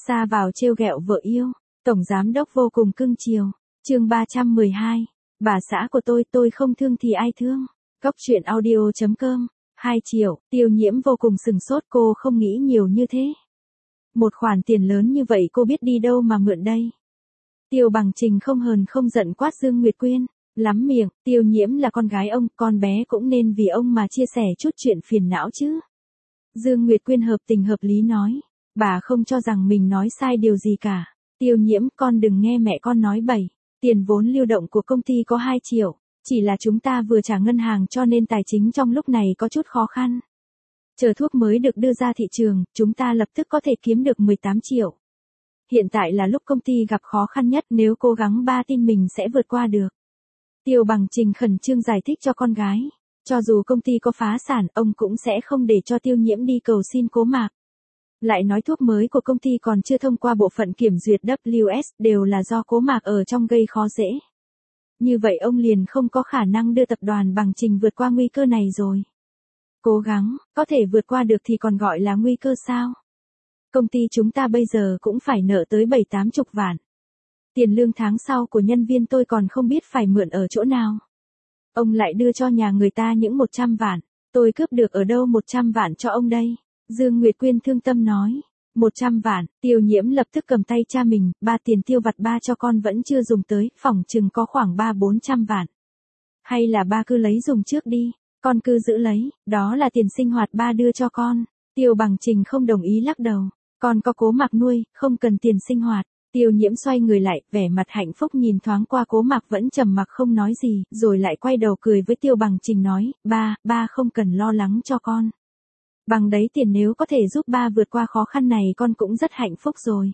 Xa vào trêu ghẹo vợ yêu, tổng giám đốc vô cùng cưng chiều. Chương 312. Bà xã của tôi không thương thì ai thương. Góc truyện audio.com. 2 triệu, Tiêu Nhiễm vô cùng sừng sốt, cô không nghĩ nhiều như thế. Một khoản tiền lớn như vậy cô biết đi đâu mà mượn đây. Tiêu Bằng Trình không hờn không giận quát Dương Nguyệt Quyên, lắm miệng, Tiêu Nhiễm là con gái ông, con bé cũng nên vì ông mà chia sẻ chút chuyện phiền não chứ. Dương Nguyệt Quyên hợp tình hợp lý nói, bà không cho rằng mình nói sai điều gì cả. Tiêu Nhiễm, con đừng nghe mẹ con nói bậy, tiền vốn lưu động của công ty có 2 triệu, chỉ là chúng ta vừa trả ngân hàng cho nên tài chính trong lúc này có chút khó khăn. Chờ thuốc mới được đưa ra thị trường, chúng ta lập tức có thể kiếm được 18 triệu. Hiện tại là lúc công ty gặp khó khăn nhất, nếu cố gắng ba tin mình sẽ vượt qua được. Tiêu Bằng Trình khẩn trương giải thích cho con gái, cho dù công ty có phá sản, ông cũng sẽ không để cho Tiêu Nhiễm đi cầu xin Cố Mạc. Lại nói thuốc mới của công ty còn chưa thông qua bộ phận kiểm duyệt WS, đều là do Cố Mạc ở trong gây khó dễ. Như vậy ông liền không có khả năng đưa tập đoàn Bằng Trình vượt qua nguy cơ này rồi. Cố gắng, có thể vượt qua được thì còn gọi là nguy cơ sao? Công ty chúng ta bây giờ cũng phải nợ tới 7-80 vạn. Tiền lương tháng sau của nhân viên tôi còn không biết phải mượn ở chỗ nào. Ông lại đưa cho nhà người ta những 100 vạn, tôi cướp được ở đâu 100 vạn cho ông đây? Dương Nguyệt Quyên thương tâm nói, 100 vạn, Tiêu Nhiễm lập tức cầm tay cha mình, ba tiền tiêu vặt ba cho con vẫn chưa dùng tới, phỏng chừng có khoảng 300-400 vạn. Hay là ba cứ lấy dùng trước đi, con cứ giữ lấy, đó là tiền sinh hoạt ba đưa cho con. Tiêu Bằng Trình không đồng ý lắc đầu, con có Cố Mạc nuôi, không cần tiền sinh hoạt. Tiêu Nhiễm xoay người lại, vẻ mặt hạnh phúc nhìn thoáng qua Cố Mạc vẫn trầm mặc không nói gì, rồi lại quay đầu cười với Tiêu Bằng Trình nói, ba không cần lo lắng cho con. Bằng đấy tiền nếu có thể giúp ba vượt qua khó khăn này con cũng rất hạnh phúc rồi.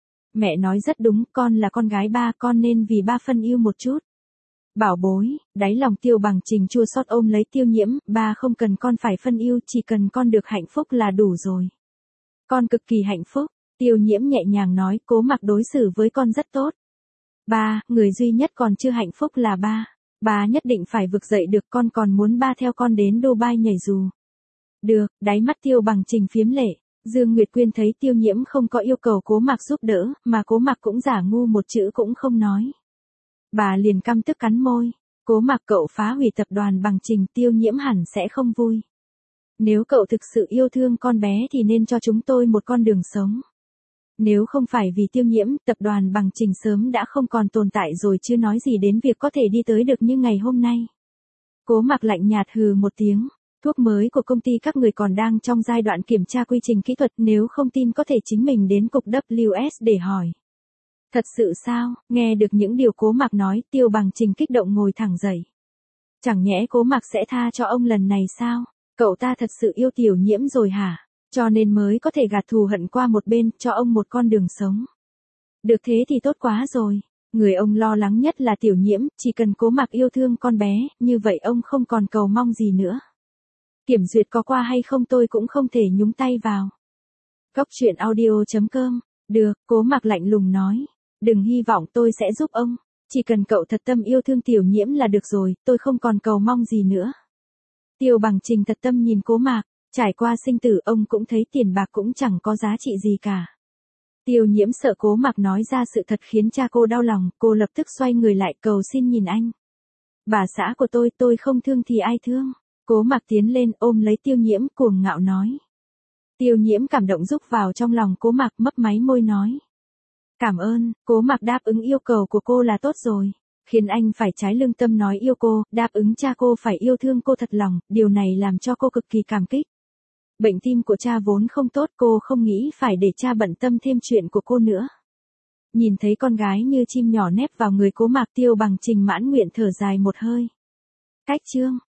Mẹ nói rất đúng, con là con gái ba, con nên vì ba phân yêu một chút. Bảo bối, đáy lòng Tiêu Bằng Trình chua xót ôm lấy Tiêu Nhiễm, ba không cần con phải phân yêu, chỉ cần con được hạnh phúc là đủ rồi. Con cực kỳ hạnh phúc, Tiêu Nhiễm nhẹ nhàng nói, Cố Mạc đối xử với con rất tốt. Ba, người duy nhất còn chưa hạnh phúc là ba. Ba nhất định phải vực dậy được, con còn muốn ba theo con đến Dubai nhảy dù. Được, đáy mắt Tiêu Bằng Trình phiếm lệ. Dương Nguyệt Quyên thấy Tiêu Nhiễm không có yêu cầu Cố Mạc giúp đỡ, mà Cố Mạc cũng giả ngu một chữ cũng không nói. Bà liền căm tức cắn môi. Cố Mạc cậu phá hủy tập đoàn Bằng Trình, Tiêu Nhiễm hẳn sẽ không vui. Nếu cậu thực sự yêu thương con bé thì nên cho chúng tôi một con đường sống. Nếu không phải vì Tiêu Nhiễm, tập đoàn Bằng Trình sớm đã không còn tồn tại rồi, chưa nói gì đến việc có thể đi tới được như ngày hôm nay. Cố Mạc lạnh nhạt hừ một tiếng. Thuốc mới của công ty các người còn đang trong giai đoạn kiểm tra quy trình kỹ thuật, nếu không tin có thể chính mình đến cục WS để hỏi. Thật sự sao? Nghe được những điều Cố Mạc nói, Tiêu Bằng Trình kích động ngồi thẳng dậy. Chẳng nhẽ Cố Mạc sẽ tha cho ông lần này sao? Cậu ta thật sự yêu Tiểu Nhiễm rồi hả? Cho nên mới có thể gạt thù hận qua một bên, cho ông một con đường sống. Được thế thì tốt quá rồi. Người ông lo lắng nhất là Tiểu Nhiễm, chỉ cần Cố Mạc yêu thương con bé, như vậy ông không còn cầu mong gì nữa. Kiểm duyệt có qua hay không tôi cũng không thể nhúng tay vào. Góc truyện audio.com. Được, Cố Mạc lạnh lùng nói. Đừng hy vọng tôi sẽ giúp ông. Chỉ cần cậu thật tâm yêu thương Tiểu Nhiễm là được rồi, tôi không còn cầu mong gì nữa. Tiêu Bằng Trình thật tâm nhìn Cố Mạc, trải qua sinh tử ông cũng thấy tiền bạc cũng chẳng có giá trị gì cả. Tiêu Nhiễm sợ Cố Mạc nói ra sự thật khiến cha cô đau lòng, cô lập tức xoay người lại cầu xin nhìn anh. Bà xã của tôi không thương thì ai thương. Cố Mạc tiến lên ôm lấy Tiêu Nhiễm cuồng ngạo nói. Tiêu Nhiễm cảm động rúc vào trong lòng Cố Mạc, mấp máy môi nói. Cảm ơn, Cố Mạc đáp ứng yêu cầu của cô là tốt rồi. Khiến anh phải trái lương tâm nói yêu cô, đáp ứng cha cô phải yêu thương cô thật lòng, điều này làm cho cô cực kỳ cảm kích. Bệnh tim của cha vốn không tốt, cô không nghĩ phải để cha bận tâm thêm chuyện của cô nữa. Nhìn thấy con gái như chim nhỏ nép vào người Cố Mạc, Tiêu Bằng Trình mãn nguyện thở dài một hơi. Cách chương.